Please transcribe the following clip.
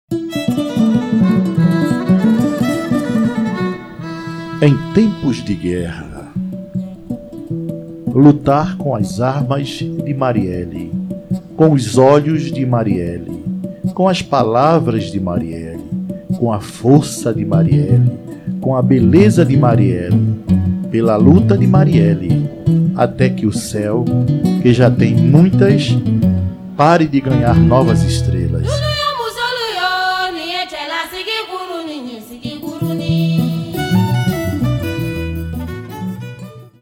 Em tempos de guerra, lutar com as armas de Marielle, com os olhos de Marielle, com as palavras de Marielle, com a força de Marielle, com a beleza de Marielle, pela luta de Marielle, até que o céu, que já tem muitas, pare de ganhar novas estrelas.